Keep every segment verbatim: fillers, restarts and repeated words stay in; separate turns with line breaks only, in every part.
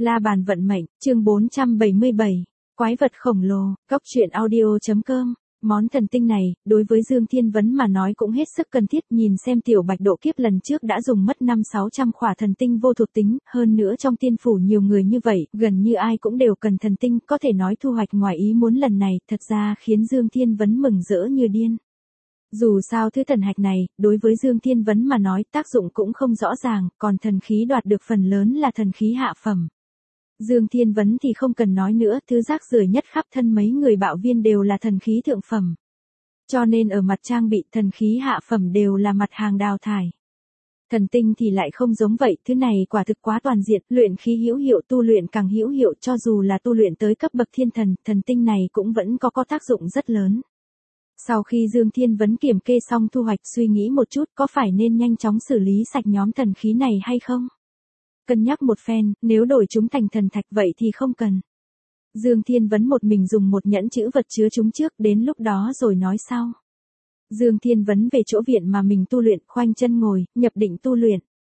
La bàn vận mệnh, chương bốn trăm bảy mươi bảy, quái vật khổng lồ, góc truyện audio chấm com. Món thần tinh này, đối với Dương Thiên Vấn mà nói cũng hết sức cần thiết, nhìn xem tiểu bạch độ kiếp lần trước đã dùng mất năm sáu trăm khỏa thần tinh vô thuộc tính, hơn nữa trong tiên phủ nhiều người như vậy, gần như ai cũng đều cần thần tinh, có thể nói thu hoạch ngoài ý muốn lần này, thật ra khiến Dương Thiên Vấn mừng rỡ như điên. Dù sao thứ thần hạch này, đối với Dương Thiên Vấn mà nói tác dụng cũng không rõ ràng, còn thần khí đoạt được phần lớn là thần khí hạ phẩm. Dương Thiên Vấn thì không cần nói nữa, thứ rác rưởi nhất khắp thân mấy người bạo viên đều là thần khí thượng phẩm. Cho nên ở mặt trang bị thần khí hạ phẩm đều là mặt hàng đào thải. Thần tinh thì lại không giống vậy, thứ này quả thực quá toàn diện, luyện khí hữu hiệu, tu luyện càng hữu hiệu, cho dù là tu luyện tới cấp bậc thiên thần, thần tinh này cũng vẫn có có tác dụng rất lớn. Sau khi Dương Thiên Vấn kiểm kê xong thu hoạch, suy nghĩ một chút có phải nên nhanh chóng xử lý sạch nhóm thần khí này hay không? Cân nhắc một phen, nếu đổi chúng thành thần thạch vậy thì không cần. Dương Thiên Vấn một mình dùng một nhẫn chữ vật chứa chúng trước, đến lúc đó rồi nói sau. Dương Thiên Vấn về chỗ viện mà mình tu luyện, khoanh chân ngồi, nhập định tu luyện.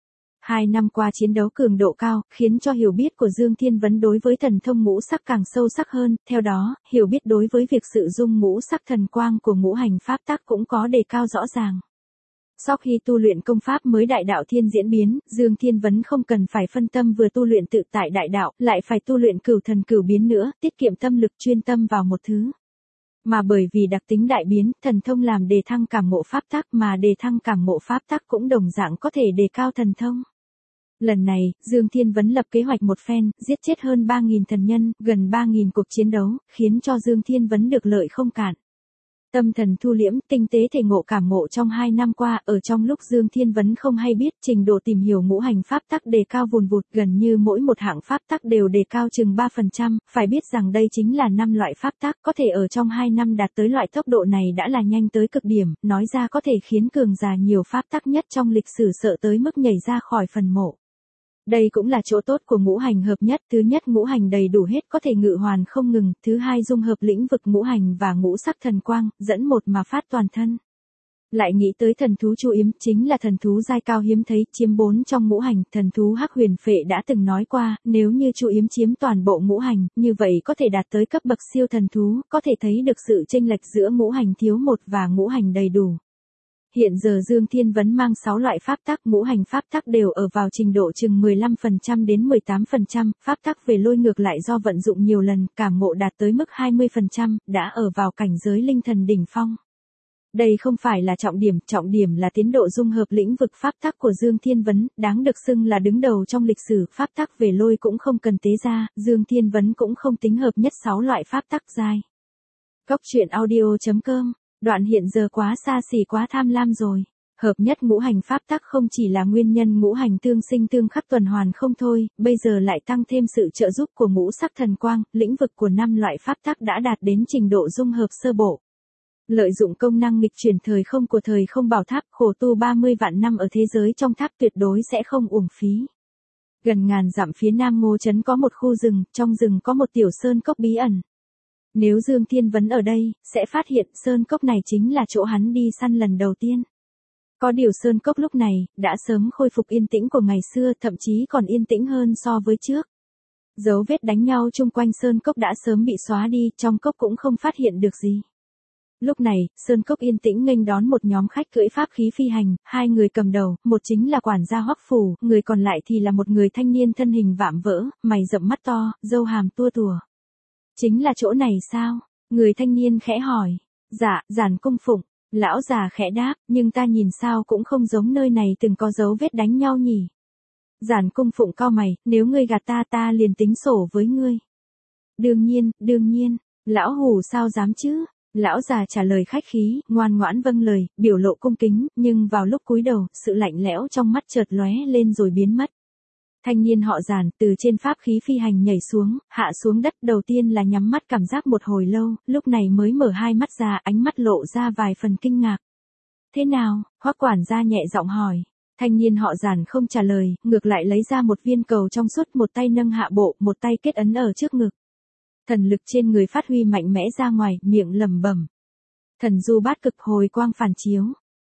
Hai năm qua chiến đấu cường độ cao, khiến cho hiểu biết của Dương Thiên Vấn đối với thần thông ngũ sắc càng sâu sắc hơn, theo đó, hiểu biết đối với việc sử dụng ngũ sắc thần quang của ngũ hành pháp tắc cũng có đề cao rõ ràng. Sau khi tu luyện công pháp mới đại đạo thiên diễn biến, Dương Thiên Vấn không cần phải phân tâm vừa tu luyện tự tại đại đạo, lại phải tu luyện cửu thần cửu biến nữa, tiết kiệm tâm lực chuyên tâm vào một thứ. Mà bởi vì đặc tính đại biến, thần thông làm đề thăng cảm ngộ pháp tắc, mà đề thăng cảm ngộ pháp tắc cũng đồng dạng có thể đề cao thần thông. Lần này, Dương Thiên Vấn lập kế hoạch một phen, giết chết hơn ba nghìn thần nhân, gần ba nghìn cuộc chiến đấu, khiến cho Dương Thiên Vấn được lợi không cạn. Tâm thần thu liễm, tinh tế thể ngộ cảm ngộ trong hai năm qua, ở trong lúc Dương Thiên Vấn không hay biết, trình độ tìm hiểu ngũ hành pháp tắc đề cao vùn vụt, gần như mỗi một hạng pháp tắc đều đề cao chừng ba phần trăm, phải biết rằng đây chính là năm loại pháp tắc, có thể ở trong hai năm đạt tới loại tốc độ này đã là nhanh tới cực điểm, nói ra có thể khiến cường giả nhiều pháp tắc nhất trong lịch sử sợ tới mức nhảy ra khỏi phần mộ. Đây cũng là chỗ tốt của ngũ hành hợp nhất, thứ nhất ngũ hành đầy đủ hết có thể ngự hoàn không ngừng, thứ hai dung hợp lĩnh vực ngũ hành và ngũ sắc thần quang, dẫn một mà phát toàn thân. Lại nghĩ tới thần thú Chu Yếm, chính là thần thú giai cao hiếm thấy, chiếm bốn trong ngũ hành, thần thú Hắc Huyền Phệ đã từng nói qua, nếu như Chu Yếm chiếm toàn bộ ngũ hành, như vậy có thể đạt tới cấp bậc siêu thần thú, có thể thấy được sự chênh lệch giữa ngũ hành thiếu một và ngũ hành đầy đủ. Hiện giờ Dương Thiên Vấn mang sáu loại pháp tắc, ngũ hành pháp tắc đều ở vào trình độ chừng mười lăm phần trăm đến mười tám phần trăm, pháp tắc về lôi ngược lại do vận dụng nhiều lần, cảm ngộ đạt tới mức hai mươi phần trăm, đã ở vào cảnh giới linh thần đỉnh phong. Đây không phải là trọng điểm, trọng điểm là tiến độ dung hợp lĩnh vực pháp tắc của Dương Thiên Vấn, đáng được xưng là đứng đầu trong lịch sử, pháp tắc về lôi cũng không cần tế ra, Dương Thiên Vấn cũng không tính hợp nhất sáu loại pháp tắc giai. Góc truyện audio chấm com. Đoạn hiện giờ quá xa xỉ, quá tham lam rồi. Hợp nhất ngũ hành pháp tắc không chỉ là nguyên nhân ngũ hành tương sinh tương khắc tuần hoàn không thôi, bây giờ lại tăng thêm sự trợ giúp của ngũ sắc thần quang, lĩnh vực của năm loại pháp tắc đã đạt đến trình độ dung hợp sơ bộ. Lợi dụng công năng nghịch chuyển thời không của thời không bảo tháp, khổ tu ba mươi vạn năm ở thế giới trong tháp tuyệt đối sẽ không uổng phí. Gần ngàn dặm phía nam Ngô Trấn có một khu rừng, trong rừng có một tiểu sơn cốc bí ẩn. Nếu Dương Thiên Vấn ở đây, sẽ phát hiện sơn cốc này chính là chỗ hắn đi săn lần đầu tiên. Có điều sơn cốc lúc này, đã sớm khôi phục yên tĩnh của ngày xưa, thậm chí còn yên tĩnh hơn so với trước. Dấu vết đánh nhau chung quanh sơn cốc đã sớm bị xóa đi, trong cốc cũng không phát hiện được gì. Lúc này, sơn cốc yên tĩnh nghênh đón một nhóm khách cưỡi pháp khí phi hành, hai người cầm đầu, một chính là quản gia Hoắc Phủ, người còn lại thì là một người thanh niên thân hình vạm vỡ, mày rậm mắt to, râu hàm tua tủa. Chính là chỗ này sao? Người thanh niên khẽ hỏi. Dạ, Giản cung phụng. Lão già khẽ đáp, nhưng ta nhìn sao cũng không giống nơi này từng có dấu vết đánh nhau nhỉ. Giản cung phụng cau mày, nếu ngươi gạt ta ta liền tính sổ với ngươi. Đương nhiên, đương nhiên, lão hủ sao dám chứ? Lão già trả lời khách khí, ngoan ngoãn vâng lời, biểu lộ cung kính, nhưng vào lúc cúi đầu, sự lạnh lẽo trong mắt chợt lóe lên rồi biến mất. Thanh niên họ Giản từ trên pháp khí phi hành nhảy xuống, hạ xuống đất, đầu tiên là nhắm mắt cảm giác một hồi lâu, lúc này mới mở hai mắt ra, ánh mắt lộ ra vài phần kinh ngạc. Thế nào? Hoắc quản gia nhẹ giọng hỏi. Thanh niên họ Giản không trả lời, ngược lại lấy ra một viên cầu trong suốt, một tay nâng hạ bộ, một tay kết ấn ở trước ngực. Thần lực trên người phát huy mạnh mẽ ra ngoài, miệng lẩm bẩm. Thần du bát cực hồi quang phản chiếu.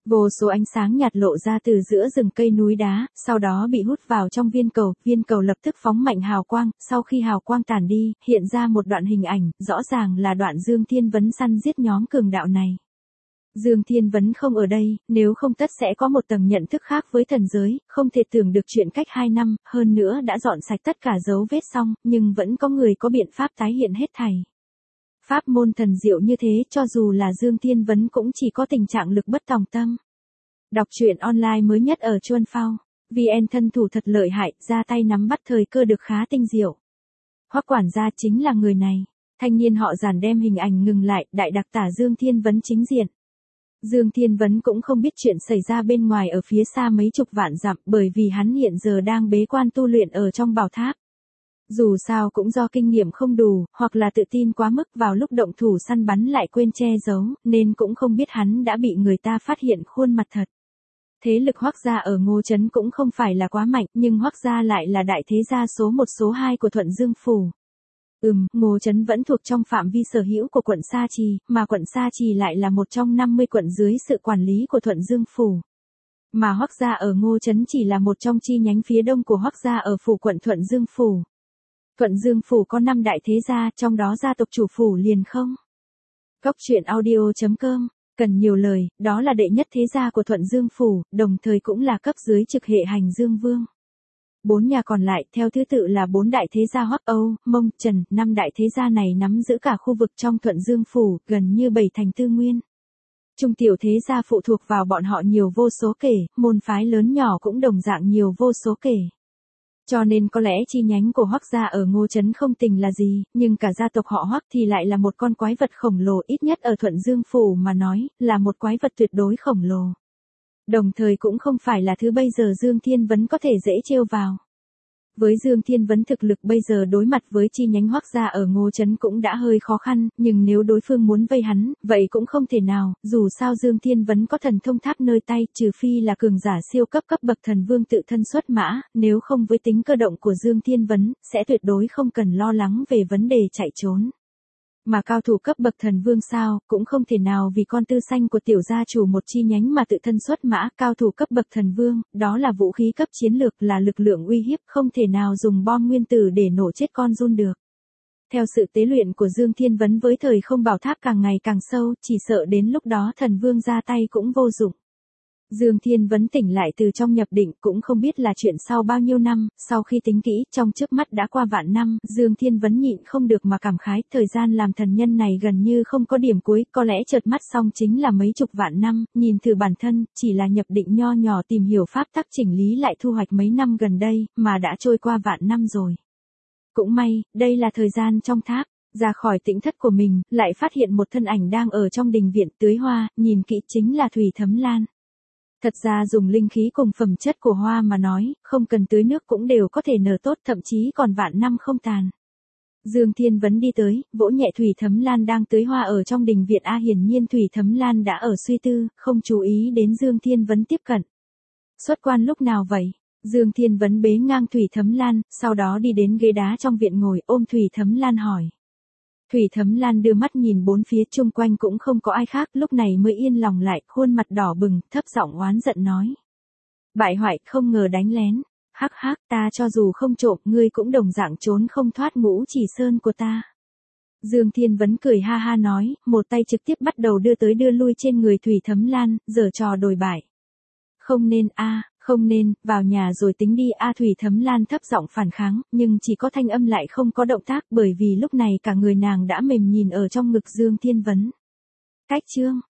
Vô số ánh sáng nhạt lộ ra từ giữa rừng cây núi đá, sau đó bị hút vào trong viên cầu, viên cầu lập tức phóng mạnh hào quang, sau khi hào quang tàn đi, hiện ra một đoạn hình ảnh, rõ ràng là đoạn Dương Thiên Vấn săn giết nhóm cường đạo này. Dương Thiên Vấn không ở đây, nếu không tất sẽ có một tầng nhận thức khác với thần giới, không thể tưởng được chuyện cách hai năm, hơn nữa đã dọn sạch tất cả dấu vết xong, nhưng vẫn có người có biện pháp tái hiện hết thảy. Pháp môn thần diệu như thế, cho dù là Dương Thiên Vấn cũng chỉ có tình trạng lực bất tòng tâm. Đọc truyện online mới nhất ở Chuan Phao, vê en thân thủ thật lợi hại, ra tay nắm bắt thời cơ được khá tinh diệu. Hoắc quản gia chính là người này. Thanh niên họ Giản đem hình ảnh ngừng lại, đại đặc tả Dương Thiên Vấn chính diện. Dương Thiên Vấn cũng không biết chuyện xảy ra bên ngoài ở phía xa mấy chục vạn dặm, bởi vì hắn hiện giờ đang bế quan tu luyện ở trong bảo tháp. Dù sao cũng do kinh nghiệm không đủ, hoặc là tự tin quá mức, vào lúc động thủ săn bắn lại quên che giấu, nên cũng không biết hắn đã bị người ta phát hiện khuôn mặt thật. Thế lực Hoắc gia ở Ngô Trấn cũng không phải là quá mạnh, nhưng Hoắc gia lại là đại thế gia số một số hai của Thuận Dương Phủ. Ừm, Ngô Trấn vẫn thuộc trong phạm vi sở hữu của quận Sa Trì, mà quận Sa Trì lại là một trong năm mươi quận dưới sự quản lý của Thuận Dương Phủ. Mà Hoắc gia ở Ngô Trấn chỉ là một trong chi nhánh phía đông của Hoắc gia ở phủ quận Thuận Dương Phủ. Thuận Dương Phủ có năm đại thế gia, trong đó gia tộc chủ phủ liền không. Cốc truyện audio chấm com, cần nhiều lời, đó là đệ nhất thế gia của Thuận Dương Phủ, đồng thời cũng là cấp dưới trực hệ hành Dương Vương. Bốn nhà còn lại, theo thứ tự là bốn đại thế gia Hoắc, Âu, Mông, Trần, năm đại thế gia này nắm giữ cả khu vực trong Thuận Dương Phủ, gần như bảy thành tư nguyên. Trung tiểu thế gia phụ thuộc vào bọn họ nhiều vô số kể, môn phái lớn nhỏ cũng đồng dạng nhiều vô số kể. Cho nên có lẽ chi nhánh của Hoắc gia ở Ngô Trấn không tình là gì, nhưng cả gia tộc họ Hoắc thì lại là một con quái vật khổng lồ, ít nhất ở Thuận Dương Phủ mà nói, là một quái vật tuyệt đối khổng lồ. Đồng thời cũng không phải là thứ bây giờ Dương Thiên Vấn có thể dễ trêu vào. Với Dương Thiên Vấn thực lực bây giờ đối mặt với chi nhánh Hoắc gia ở Ngô Trấn cũng đã hơi khó khăn, nhưng nếu đối phương muốn vây hắn, vậy cũng không thể nào, dù sao Dương Thiên Vấn có thần thông tháp nơi tay, trừ phi là cường giả siêu cấp cấp bậc thần vương tự thân xuất mã, nếu không với tính cơ động của Dương Thiên Vấn, sẽ tuyệt đối không cần lo lắng về vấn đề chạy trốn. Mà cao thủ cấp bậc thần vương sao, cũng không thể nào vì con tư xanh của tiểu gia chủ một chi nhánh mà tự thân xuất mã, cao thủ cấp bậc thần vương, đó là vũ khí cấp chiến lược, là lực lượng uy hiếp, không thể nào dùng bom nguyên tử để nổ chết con giun được. Theo sự tế luyện của Dương Thiên Vấn với thời không bảo tháp càng ngày càng sâu, chỉ sợ đến lúc đó thần vương ra tay cũng vô dụng. Dương Thiên Vấn tỉnh lại từ trong nhập định, cũng không biết là chuyện sau bao nhiêu năm, sau khi tính kỹ, trong trước mắt đã qua vạn năm, Dương Thiên Vấn nhịn không được mà cảm khái, thời gian làm thần nhân này gần như không có điểm cuối, có lẽ chợt mắt xong chính là mấy chục vạn năm, nhìn thử bản thân, chỉ là nhập định nho nhỏ tìm hiểu pháp tắc chỉnh lý lại thu hoạch mấy năm gần đây, mà đã trôi qua vạn năm rồi. Cũng may, đây là thời gian trong tháp. Ra khỏi tĩnh thất của mình, lại phát hiện một thân ảnh đang ở trong đình viện tưới hoa, nhìn kỹ chính là Thủy Thấm Lan. Thật ra dùng linh khí cùng phẩm chất của hoa mà nói, không cần tưới nước cũng đều có thể nở tốt, thậm chí còn vạn năm không tàn. Dương Thiên Vấn đi tới, vỗ nhẹ Thủy Thấm Lan đang tưới hoa ở trong đình viện. A hiển nhiên Thủy Thấm Lan đã ở suy tư, không chú ý đến Dương Thiên Vấn tiếp cận. Xuất quan lúc nào vậy? Dương Thiên Vấn bế ngang Thủy Thấm Lan, sau đó đi đến ghế đá trong viện ngồi, ôm Thủy Thấm Lan hỏi. Thủy Thấm Lan đưa mắt nhìn bốn phía, chung quanh cũng không có ai khác, lúc này mới yên lòng lại, khuôn mặt đỏ bừng, thấp giọng oán giận nói. Bại hoại, không ngờ đánh lén, hắc hắc, ta cho dù không trộm, ngươi cũng đồng dạng trốn không thoát Ngũ Chỉ Sơn của ta. Dương Thiên Vấn cười ha ha nói, một tay trực tiếp bắt đầu đưa tới đưa lui trên người Thủy Thấm Lan, giở trò đồi bại. Không nên a, không nên, vào nhà rồi tính đi. A Thủy Thấm Lan thấp giọng phản kháng, nhưng chỉ có thanh âm lại không có động tác, bởi vì lúc này cả người nàng đã mềm nhìn ở trong ngực Dương Thiên Vấn. Cách chương